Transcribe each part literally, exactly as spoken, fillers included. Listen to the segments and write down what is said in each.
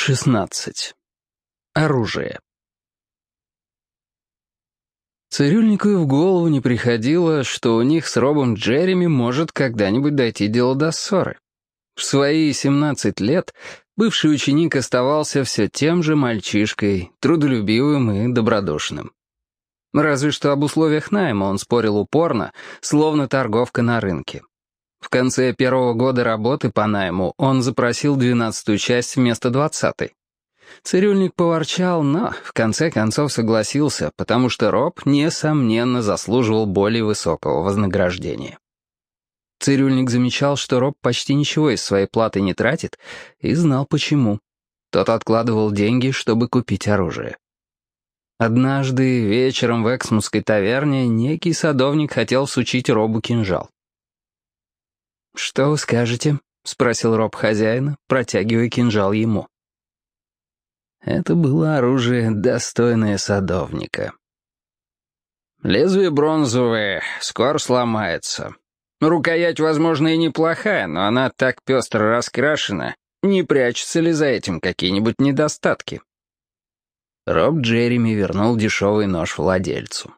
шестнадцать. Оружие. Цирюльнику и в голову не приходило, что у них с Робом Джереми может когда-нибудь дойти дело до ссоры. В свои семнадцать лет бывший ученик оставался все тем же мальчишкой, трудолюбивым и добродушным. Разве что об условиях найма он спорил упорно, словно торговка на рынке. В конце первого года работы по найму он запросил двенадцатую часть вместо двадцатой. Цирюльник поворчал, но в конце концов согласился, потому что Роб, несомненно, заслуживал более высокого вознаграждения. Цирюльник замечал, что Роб почти ничего из своей платы не тратит, и знал почему. Тот откладывал деньги, чтобы купить оружие. Однажды вечером в Эксмутской таверне некий садовник хотел всучить Робу кинжал. «Что вы скажете?» — спросил Роб хозяина, протягивая кинжал ему. Это было оружие, достойное садовника. «Лезвие бронзовое, скоро сломается. Рукоять, возможно, и неплохая, но она так пестро раскрашена. Не прячутся ли за этим какие-нибудь недостатки?» Роб Джереми вернул дешевый нож владельцу.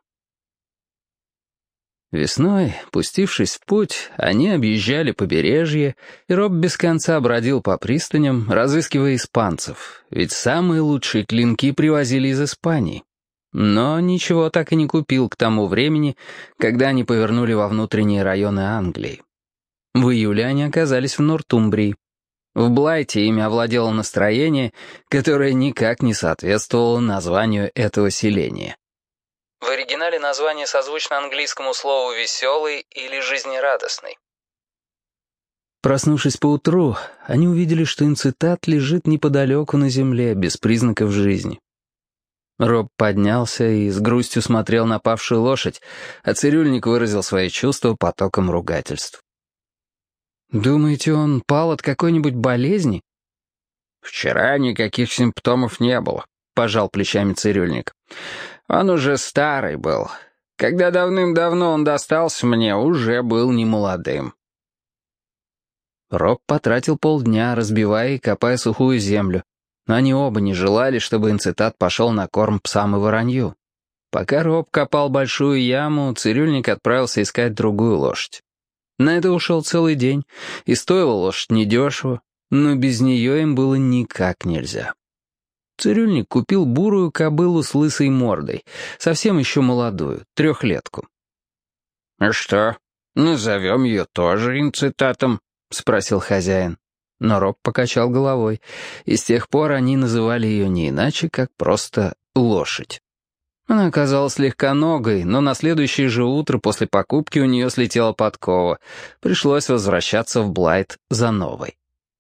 Весной, пустившись в путь, они объезжали побережье, и Роб без конца бродил по пристаням, разыскивая испанцев, ведь самые лучшие клинки привозили из Испании. Но ничего так и не купил к тому времени, когда они повернули во внутренние районы Англии. В июле они оказались в Нортумбрии. В Блайте ими овладело настроение, которое никак не соответствовало названию этого селения. В оригинале название созвучно английскому слову «веселый» или «жизнерадостный». Проснувшись поутру, они увидели, что инцитат лежит неподалеку на земле, без признаков жизни. Роб поднялся и с грустью смотрел на павшую лошадь, а цирюльник выразил свои чувства потоком ругательств. «Думаете, он пал от какой-нибудь болезни?» «Вчера никаких симптомов не было», — пожал плечами цирюльник. «Он уже старый был. Когда давным-давно он достался мне, уже был немолодым». Роб потратил полдня, разбивая и копая сухую землю, но они оба не желали, чтобы инцитат пошел на корм псам и воронью. Пока Роб копал большую яму, цирюльник отправился искать другую лошадь. На это ушел целый день, и стоила лошадь недешево, но без нее им было никак нельзя. Цирюльник купил бурую кобылу с лысой мордой, совсем еще молодую, трехлетку. «А что, назовем ее тоже инцитатом?» — спросил хозяин. Но Роб покачал головой, и с тех пор они называли ее не иначе, как просто «лошадь». Она оказалась легконогой, но на следующее же утро после покупки у нее слетела подкова. Пришлось возвращаться в Блайт за новой.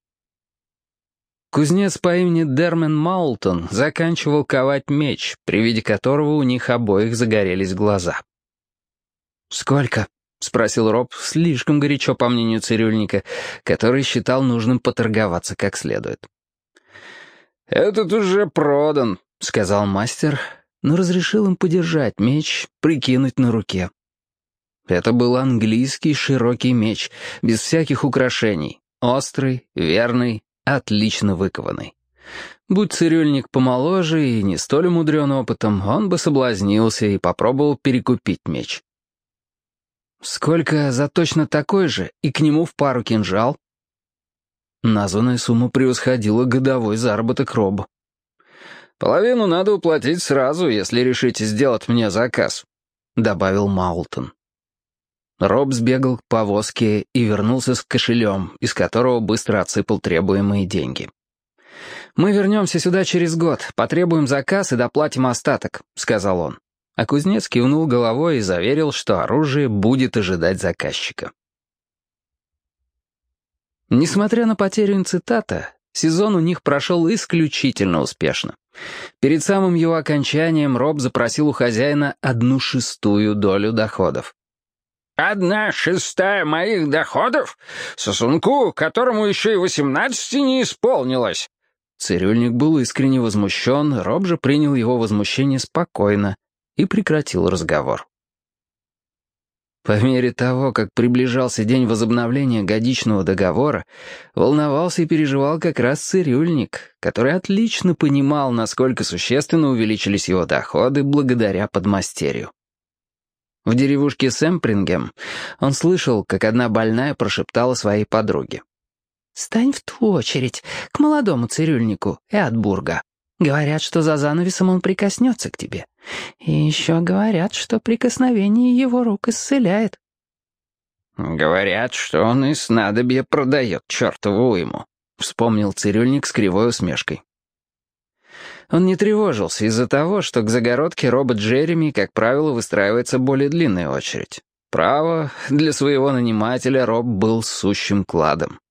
Кузнец по имени Дермен Маултон заканчивал ковать меч, при виде которого у них обоих загорелись глаза. «Сколько?» — спросил Роб, слишком горячо, по мнению цирюльника, который считал нужным поторговаться как следует. «Этот уже продан», — сказал мастер, но разрешил им подержать меч, прикинуть на руке. Это был английский широкий меч, без всяких украшений, острый, верный, отлично выкованный. Будь цирюльник помоложе и не столь умудрен опытом, он бы соблазнился и попробовал перекупить меч. «Сколько за точно такой же, и к нему в пару кинжал?» Названная сумма превосходила годовой заработок Роба. «Половину надо уплатить сразу, если решите сделать мне заказ», — добавил Маултон. Роб сбегал к повозке и вернулся с кошелем, из которого быстро отсыпал требуемые деньги. «Мы вернемся сюда через год, потребуем заказ и доплатим остаток», — сказал он. А кузнец кивнул головой и заверил, что оружие будет ожидать заказчика. Несмотря на потерю инцитата, сезон у них прошел исключительно успешно. Перед самым его окончанием Роб запросил у хозяина одну шестую долю доходов. «Одна шестая моих доходов? Сосунку, которому еще и восемнадцати не исполнилось!» Цирюльник был искренне возмущен, Роб же принял его возмущение спокойно и прекратил разговор. По мере того, как приближался день возобновления годичного договора, волновался и переживал как раз цирюльник, который отлично понимал, насколько существенно увеличились его доходы благодаря подмастерью. В деревушке Сэмпрингем он слышал, как одна больная прошептала своей подруге: «Стань в ту очередь к молодому цирюльнику Эдбурга. Говорят, что за занавесом он прикоснется к тебе. И еще говорят, что прикосновение его рук исцеляет». «Говорят, что он и снадобье продает чертову уйму», — вспомнил цирюльник с кривой усмешкой. Он не тревожился из-за того, что к загородке робот Джереми, как правило, выстраивается более длинная очередь. Право, для своего нанимателя Роб был сущим кладом.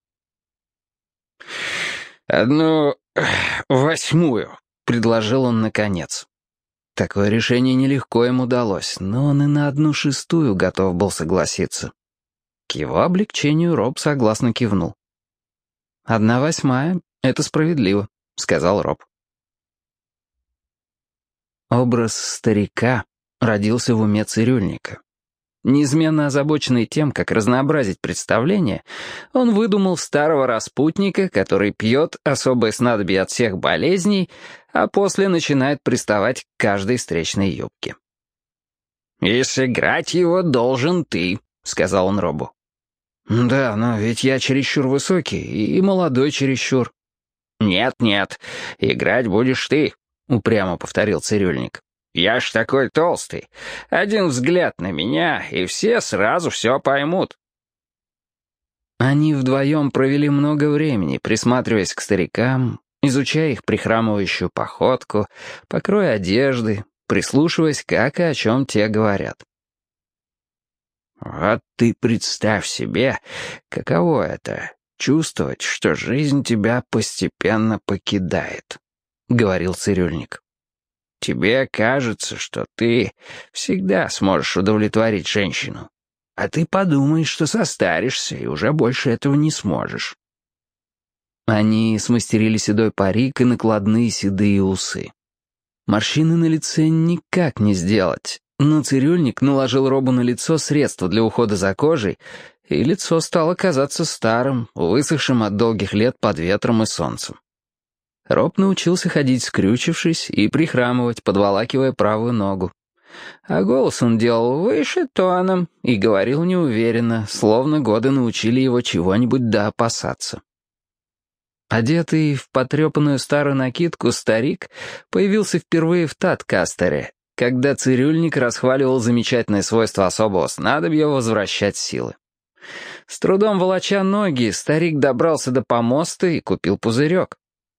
«Одну восьмую», — предложил он наконец. Такое решение нелегко ему далось, но он и на одну шестую готов был согласиться. К его облегчению Роб согласно кивнул. «Одна восьмая — это справедливо», — сказал Роб. Образ старика родился в уме цирюльника. Неизменно озабоченный тем, как разнообразить представление, он выдумал старого распутника, который пьет особое снадобье от всех болезней, а после начинает приставать к каждой встречной юбке. «И сыграть его должен ты», — сказал он Робу. «Да, но ведь я чересчур высокий и молодой чересчур». «Нет-нет, играть будешь ты», — упрямо повторил цирюльник. «Я ж такой толстый. Один взгляд на меня, и все сразу все поймут». Они вдвоем провели много времени, присматриваясь к старикам, изучая их прихрамывающую походку, покрой одежды, прислушиваясь, как и о чем те говорят. «Вот ты представь себе, каково это — чувствовать, что жизнь тебя постепенно покидает», — говорил цирюльник. «Тебе кажется, что ты всегда сможешь удовлетворить женщину, а ты подумаешь, что состаришься и уже больше этого не сможешь». Они смастерили седой парик и накладные седые усы. Морщины на лице никак не сделать, но цирюльник наложил Робу на лицо средства для ухода за кожей, и лицо стало казаться старым, высохшим от долгих лет под ветром и солнцем. Роб научился ходить скрючившись и прихрамывать, подволакивая правую ногу. А голос он делал выше тоном и говорил неуверенно, словно годы научили его чего-нибудь да опасаться. Одетый в потрепанную старую накидку старик появился впервые в Таткастере, когда цирюльник расхваливал замечательное свойство особого снадобья возвращать силы. С трудом волоча ноги, старик добрался до помоста и купил пузырек.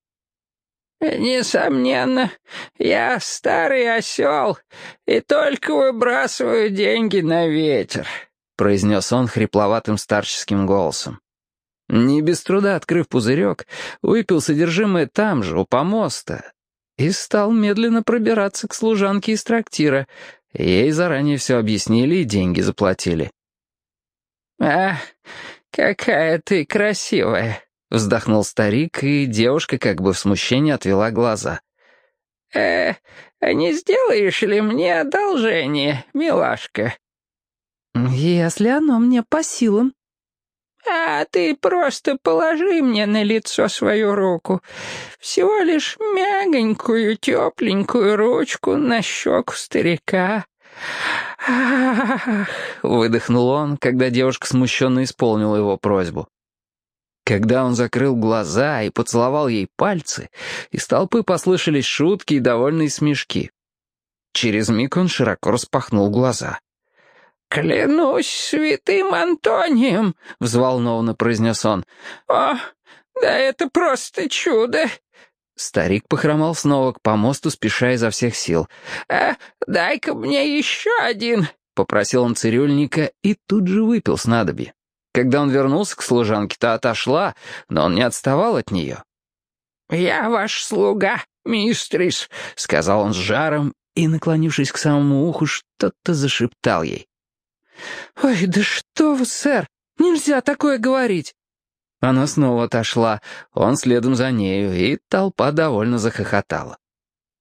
«Несомненно, я старый осел и только выбрасываю деньги на ветер», — произнес он хрипловатым старческим голосом. Не без труда открыв пузырек, выпил содержимое там же, у помоста, и стал медленно пробираться к служанке из трактира. Ей заранее все объяснили и деньги заплатили. «Ах, какая ты красивая!» — вздохнул старик, и девушка как бы в смущении отвела глаза. «Э, а не сделаешь ли мне одолжение, милашка?» «Если оно мне по силам». «А ты просто положи мне на лицо свою руку. Всего лишь мягонькую, тепленькую ручку на щеку старика». «Ах!» — выдохнул он, когда девушка смущенно исполнила его просьбу. Когда он закрыл глаза и поцеловал ей пальцы, из толпы послышались шутки и довольные смешки. Через миг он широко распахнул глаза. «Клянусь святым Антонием!» — взволнованно произнес он. «О, да это просто чудо!» Старик похромал снова к помосту, спеша изо всех сил. «А, дай-ка мне еще один!» — попросил он цирюльника и тут же выпил снадобье. Когда он вернулся к служанке, та отошла, но он не отставал от нее. «Я ваш слуга, мистрис», — сказал он с жаром и, наклонившись к самому уху, что-то зашептал ей. «Ой, да что вы, сэр, нельзя такое говорить!» Она снова отошла, он следом за нею, и толпа довольно захохотала.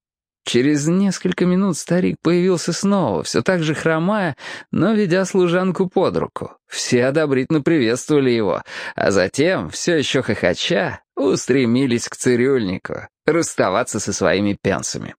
Через несколько минут старик появился снова, все так же хромая, но ведя служанку под руку. Все одобрительно приветствовали его, а затем, все еще хохоча, устремились к цирюльнику, расставаться со своими пенсами.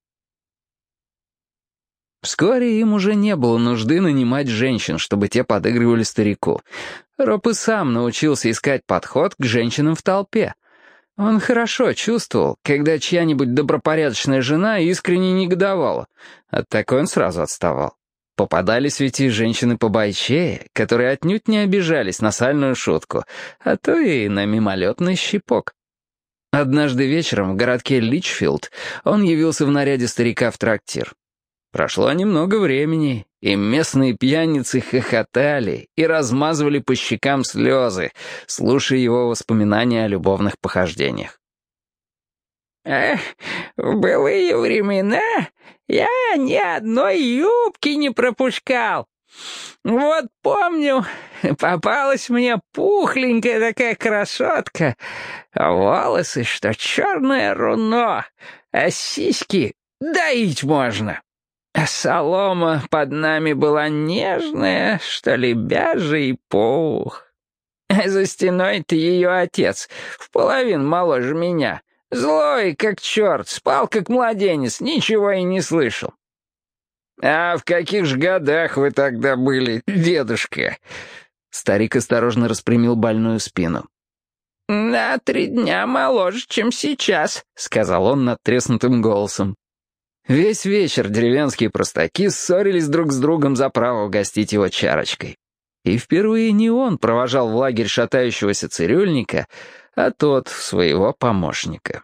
Вскоре им уже не было нужды нанимать женщин, чтобы те подыгрывали старику. Роб и сам научился искать подход к женщинам в толпе. Он хорошо чувствовал, когда чья-нибудь добропорядочная жена искренне негодовала. От такой он сразу отставал. Попадались ведь и женщины побойчее, которые отнюдь не обижались на сальную шутку, а то и на мимолетный щипок. Однажды вечером в городке Личфилд он явился в наряде старика в трактир. Прошло немного времени, и местные пьяницы хохотали и размазывали по щекам слезы, слушая его воспоминания о любовных похождениях. «Эх, в былые времена я ни одной юбки не пропускал. Вот помню, попалась мне пухленькая такая красотка, волосы, что черное руно, а сиськи доить можно. А солома под нами была нежная, что лебяжий пух. А за стеной-то ее отец, в половину моложе меня, злой как черт, спал как младенец, ничего и не слышал». «А в каких же годах вы тогда были, дедушка?» Старик осторожно распрямил больную спину. «На три дня моложе, чем сейчас», — сказал он надтреснутым голосом. Весь вечер деревенские простаки ссорились друг с другом за право угостить его чарочкой. И впервые не он провожал в лагерь шатающегося цирюльника, а тот своего помощника.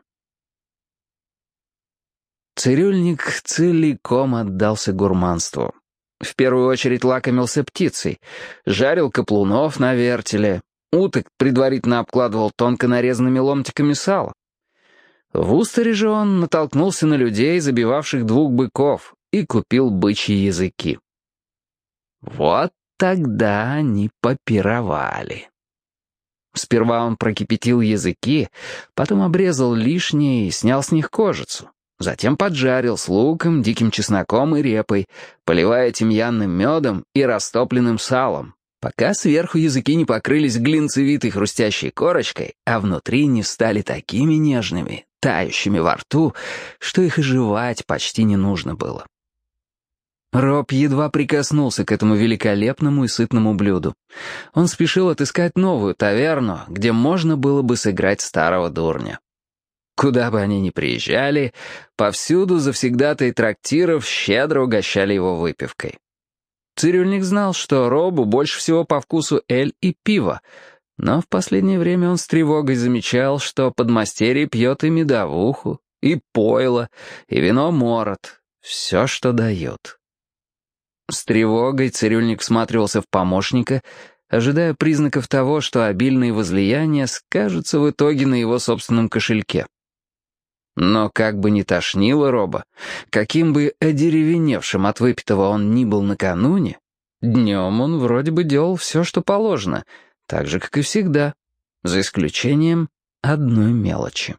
Цирюльник целиком отдался гурманству. В первую очередь лакомился птицей, жарил каплунов на вертеле, уток предварительно обкладывал тонко нарезанными ломтиками сала. В Устере же он натолкнулся на людей, забивавших двух быков, и купил бычьи языки. Вот тогда они попировали. Сперва он прокипятил языки, потом обрезал лишнее и снял с них кожицу. Затем поджарил с луком, диким чесноком и репой, поливая тимьянным медом и растопленным салом, пока сверху языки не покрылись глинцевитой хрустящей корочкой, а внутри не стали такими нежными, тающими во рту, что их и жевать почти не нужно было. Роб едва прикоснулся к этому великолепному и сытному блюду. Он спешил отыскать новую таверну, где можно было бы сыграть старого дурня. Куда бы они ни приезжали, повсюду завсегдатаи трактиров щедро угощали его выпивкой. Цирюльник знал, что Робу больше всего по вкусу эль и пиво, но в последнее время он с тревогой замечал, что подмастерье пьет и медовуху, и пойло, и вино морот, все, что дают. С тревогой цирюльник всматривался в помощника, ожидая признаков того, что обильные возлияния скажутся в итоге на его собственном кошельке. Но как бы ни тошнило Роба, каким бы одеревеневшим от выпитого он ни был накануне, днем он вроде бы делал все, что положено, так же, как и всегда, за исключением одной мелочи.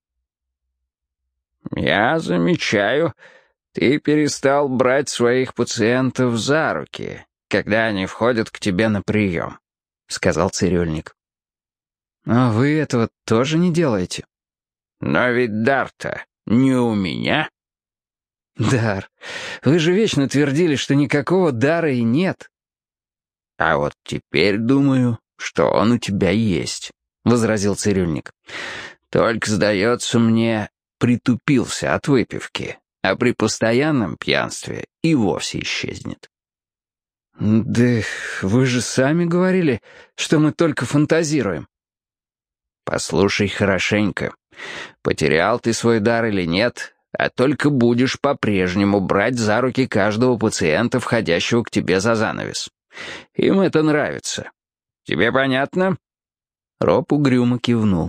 «Я замечаю, ты перестал брать своих пациентов за руки, когда они входят к тебе на прием», — сказал цирюльник. «А вы этого тоже не делаете?» «Но ведь дар-то не у меня». «Дар? Вы же вечно твердили, что никакого дара и нет». «А вот теперь думаю, что он у тебя есть», — возразил цирюльник. «Только, сдается мне, притупился от выпивки, а при постоянном пьянстве и вовсе исчезнет». «Да вы же сами говорили, что мы только фантазируем». «Послушай хорошенько. Потерял ты свой дар или нет, а только будешь по-прежнему брать за руки каждого пациента, входящего к тебе за занавес. Им это нравится. Тебе понятно?» Роб угрюмо кивнул.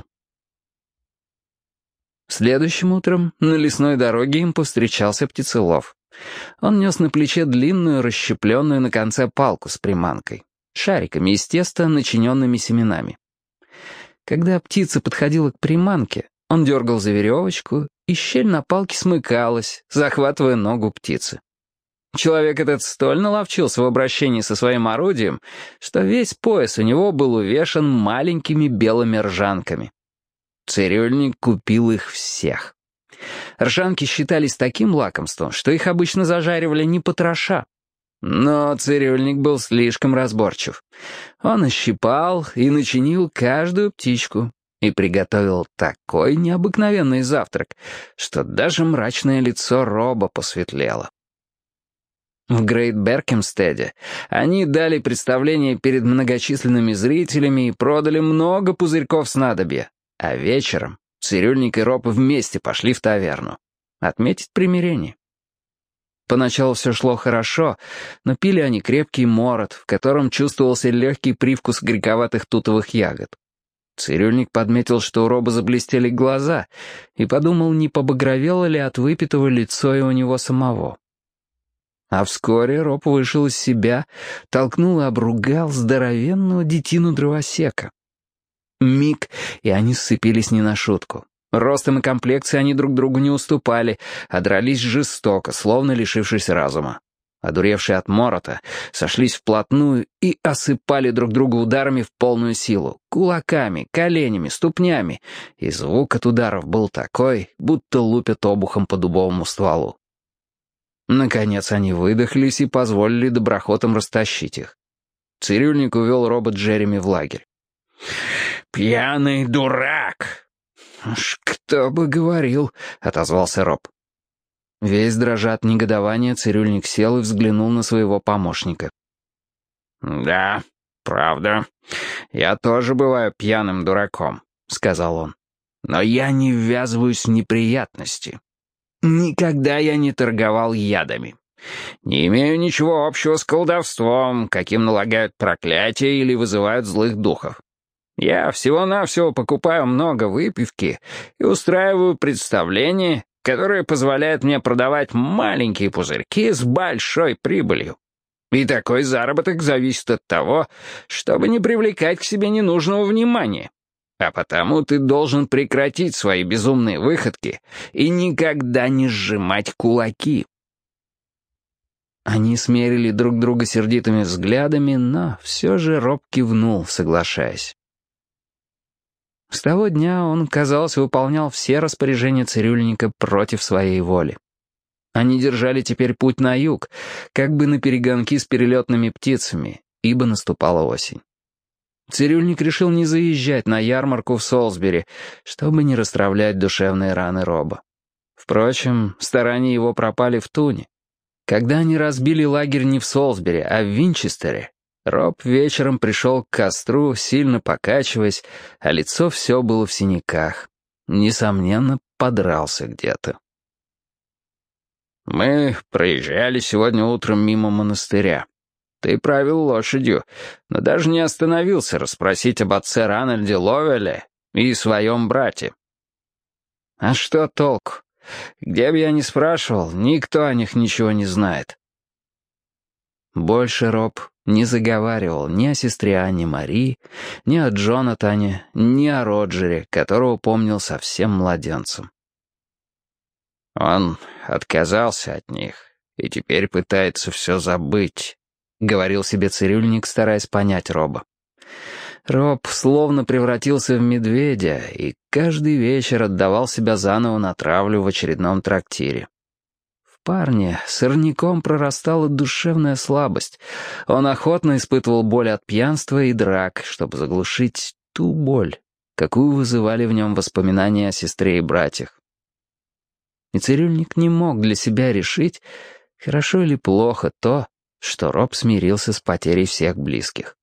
Следующим утром на лесной дороге им повстречался птицелов. Он нес на плече длинную, расщепленную на конце палку с приманкой, шариками из теста, начиненными семенами. Когда птица подходила к приманке, Он дергал за веревочку, и щель на палке смыкалась, захватывая ногу птицы. Человек этот столь наловчился в обращении со своим орудием, что весь пояс у него был увешан маленькими белыми ржанками. Цирюльник купил их всех. Ржанки считались таким лакомством, что их обычно зажаривали не потроша. Но цирюльник был слишком разборчив. Он ощипал и начинил каждую птичку и приготовил такой необыкновенный завтрак, что даже мрачное лицо Роба посветлело. В Грейт-Беркемстеде они дали представление перед многочисленными зрителями и продали много пузырьков снадобья, а вечером цирюльник и Роб вместе пошли в таверну отметить примирение. Поначалу все шло хорошо, но пили они крепкий морот, в котором чувствовался легкий привкус горьковатых тутовых ягод. Цирюльник подметил, что у Роба заблестели глаза, и подумал, не побагровело ли от выпитого лицо и у него самого. А вскоре Роб вышел из себя, толкнул и обругал здоровенного детину-дровосека. Миг, и они сцепились не на шутку. Ростом и комплекцией они друг другу не уступали, а дрались жестоко, словно лишившись разума. Одуревшие от морота, сошлись вплотную и осыпали друг друга ударами в полную силу, кулаками, коленями, ступнями, и звук от ударов был такой, будто лупят обухом по дубовому стволу. Наконец они выдохлись и позволили доброхотам растащить их. Цирюльник увел Роба Джереми в лагерь. «Пьяный дурак!» «Кто бы говорил», — отозвался Роб. Весь дрожа от негодования, цирюльник сел и взглянул на своего помощника. «Да, правда. Я тоже бываю пьяным дураком», — сказал он. «Но я не ввязываюсь в неприятности. Никогда я не торговал ядами. Не имею ничего общего с колдовством, каким налагают проклятия или вызывают злых духов. Я всего-навсего покупаю много выпивки и устраиваю представление, которое позволяет мне продавать маленькие пузырьки с большой прибылью. И такой заработок зависит от того, чтобы не привлекать к себе ненужного внимания. А потому ты должен прекратить свои безумные выходки и никогда не сжимать кулаки». Они смерили друг друга сердитыми взглядами, но все же Роб кивнул, соглашаясь. С того дня он, казалось, выполнял все распоряжения цирюльника против своей воли. Они держали теперь путь на юг, как бы наперегонки с перелетными птицами, ибо наступала осень. Цирюльник решил не заезжать на ярмарку в Солсбери, чтобы не расстравлять душевные раны Роба. Впрочем, старания его пропали в туне. Когда они разбили лагерь не в Солсбери, а в Винчестере, Роб вечером пришел к костру, сильно покачиваясь, а лицо все было в синяках. Несомненно, подрался где-то. «Мы проезжали сегодня утром мимо монастыря. Ты правил лошадью, но даже не остановился расспросить об отце Ранальде Ловеле и своем брате». «А что толку? Где бы я ни спрашивал, никто о них ничего не знает». Больше Роб не заговаривал ни о сестре Анне Марии, ни о Джонатане, ни о Роджере, которого помнил совсем младенцем. «Он отказался от них и теперь пытается все забыть», — говорил себе цирюльник, стараясь понять Роба. Роб словно превратился в медведя и каждый вечер отдавал себя заново на травлю в очередном трактире. В парне сорняком прорастала душевная слабость. Он охотно испытывал боль от пьянства и драк, чтобы заглушить ту боль, какую вызывали в нем воспоминания о сестре и братьях. И цирюльник не мог для себя решить, хорошо или плохо то, что Роб смирился с потерей всех близких.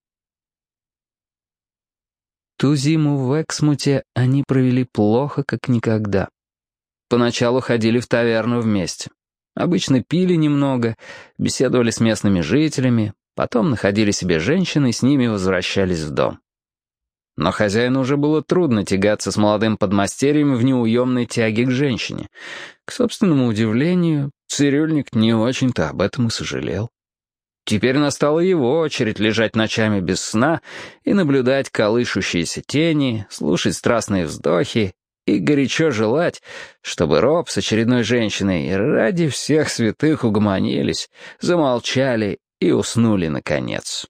Ту зиму в Эксмуте они провели плохо, как никогда. Поначалу ходили в таверну вместе. Обычно пили немного, беседовали с местными жителями, потом находили себе женщин и с ними возвращались в дом. Но хозяину уже было трудно тягаться с молодым подмастерьем в неуемной тяге к женщине. К собственному удивлению, цирюльник не очень-то об этом и сожалел. Теперь настала его очередь лежать ночами без сна и наблюдать колышущиеся тени, слушать страстные вздохи и горячо желать, чтобы Роб с очередной женщиной ради всех святых угомонились, замолчали и уснули наконец.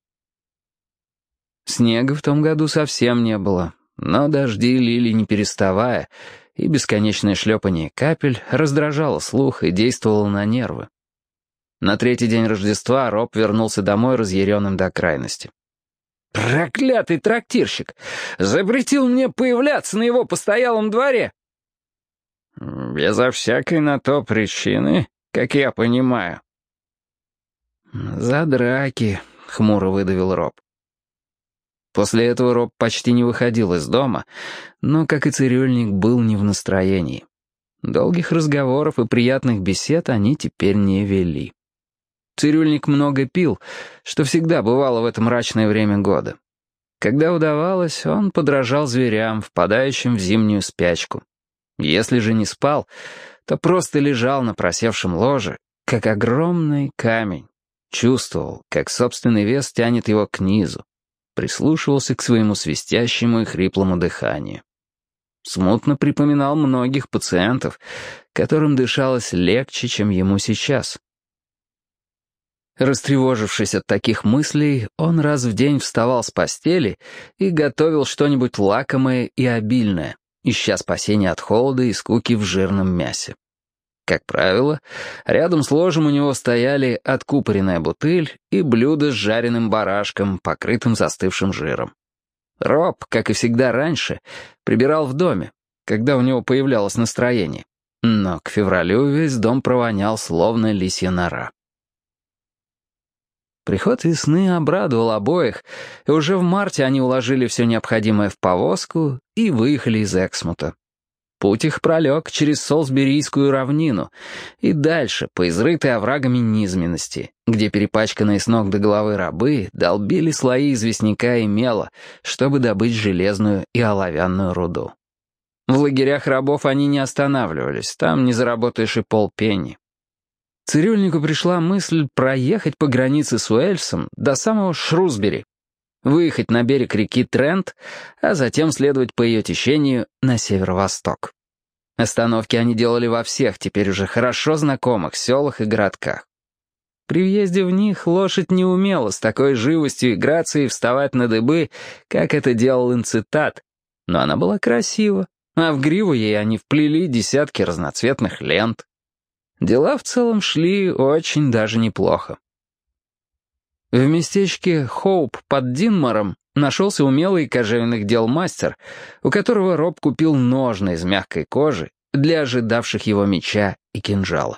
Снега в том году совсем не было, но дожди лили не переставая, и бесконечное шлепание капель раздражало слух и действовало на нервы. На третий день Рождества Роб вернулся домой разъяренным до крайности. «Проклятый трактирщик! Запретил мне появляться на его постоялом дворе!» «Безо всякой на то причины, как я понимаю». «За драки», — хмуро выдавил Роб. После этого Роб почти не выходил из дома, но, как и цирюльник, был не в настроении. Долгих разговоров и приятных бесед они теперь не вели. Цирюльник много пил, что всегда бывало в это мрачное время года. Когда удавалось, он подражал зверям, впадающим в зимнюю спячку. Если же не спал, то просто лежал на просевшем ложе, как огромный камень, чувствовал, как собственный вес тянет его к низу, прислушивался к своему свистящему и хриплому дыханию. Смутно припоминал многих пациентов, которым дышалось легче, чем ему сейчас. Растревожившись от таких мыслей, он раз в день вставал с постели и готовил что-нибудь лакомое и обильное, ища спасения от холода и скуки в жирном мясе. Как правило, рядом с ложем у него стояли откупоренная бутыль и блюдо с жареным барашком, покрытым застывшим жиром. Роб, как и всегда раньше, прибирал в доме, когда у него появлялось настроение. Но к февралю весь дом провонял, словно лисья нора. Приход весны обрадовал обоих, и уже в марте они уложили все необходимое в повозку и выехали из Эксмута. Путь их пролег через Солсберийскую равнину и дальше по изрытой оврагами низменности, где перепачканные с ног до головы рабы долбили слои известняка и мела, чтобы добыть железную и оловянную руду. В лагерях рабов они не останавливались, там не заработаешь и полпенни. Цирюльнику пришла мысль проехать по границе с Уэльсом до самого Шрусбери, выехать на берег реки Трент, а затем следовать по ее течению на северо-восток. Остановки они делали во всех теперь уже хорошо знакомых селах и городках. При въезде в них лошадь не умела с такой живостью и грацией вставать на дыбы, как это делал Инцитат, но она была красива, а в гриву ей они вплели десятки разноцветных лент. Дела в целом шли очень даже неплохо. В местечке Хоуп под Динмором нашелся умелый кожевенных дел мастер, у которого Роб купил ножны из мягкой кожи для ожидавших его меча и кинжала.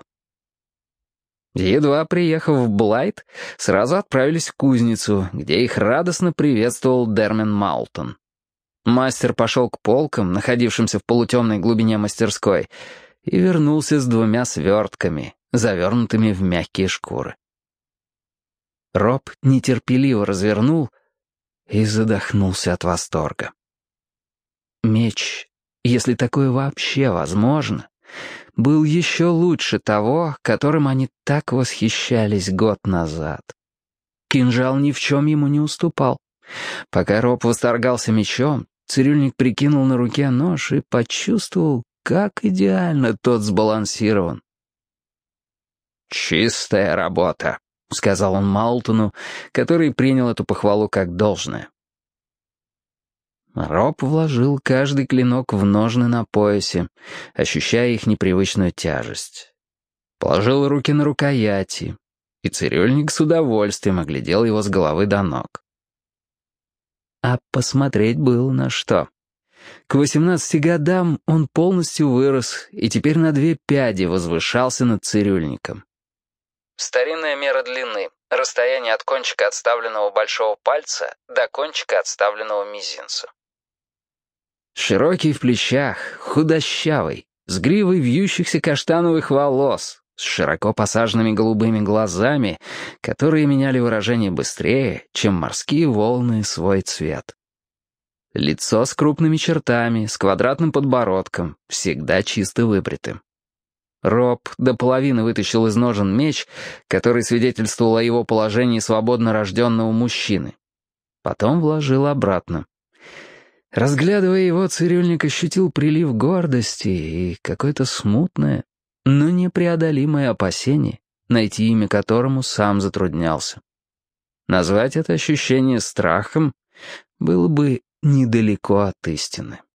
Едва приехав в Блайт, сразу отправились в кузницу, где их радостно приветствовал Дермен Маултон. Мастер пошел к полкам, находившимся в полутемной глубине мастерской, и вернулся с двумя свертками, завернутыми в мягкие шкуры. Роб нетерпеливо развернул и задохнулся от восторга. Меч, если такое вообще возможно, был еще лучше того, которым они так восхищались год назад. Кинжал ни в чем ему не уступал. Пока Роб восторгался мечом, цирюльник прикинул на руке нож и почувствовал, как идеально тот сбалансирован. «Чистая работа», — сказал он Маултону, который принял эту похвалу как должное. Роб вложил каждый клинок в ножны на поясе, ощущая их непривычную тяжесть. Положил руки на рукояти, и цирюльник с удовольствием оглядел его с головы до ног. А посмотреть было на что. К восемнадцати годам он полностью вырос и теперь на две пяди возвышался над цирюльником. Старинная мера длины. Расстояние от кончика отставленного большого пальца до кончика отставленного мизинца. Широкий в плечах, худощавый, с гривой вьющихся каштановых волос, с широко посаженными голубыми глазами, которые меняли выражение быстрее, чем морские волны свой цвет. Лицо с крупными чертами, с квадратным подбородком, всегда чисто выбритым. Роб до половины вытащил из ножен меч, который свидетельствовал о его положении свободно рожденного мужчины. Потом вложил обратно. Разглядывая его, цирюльник ощутил прилив гордости и какое-то смутное, но непреодолимое опасение, найти имя которому сам затруднялся. Назвать это ощущение страхом было бы недалеко от истины.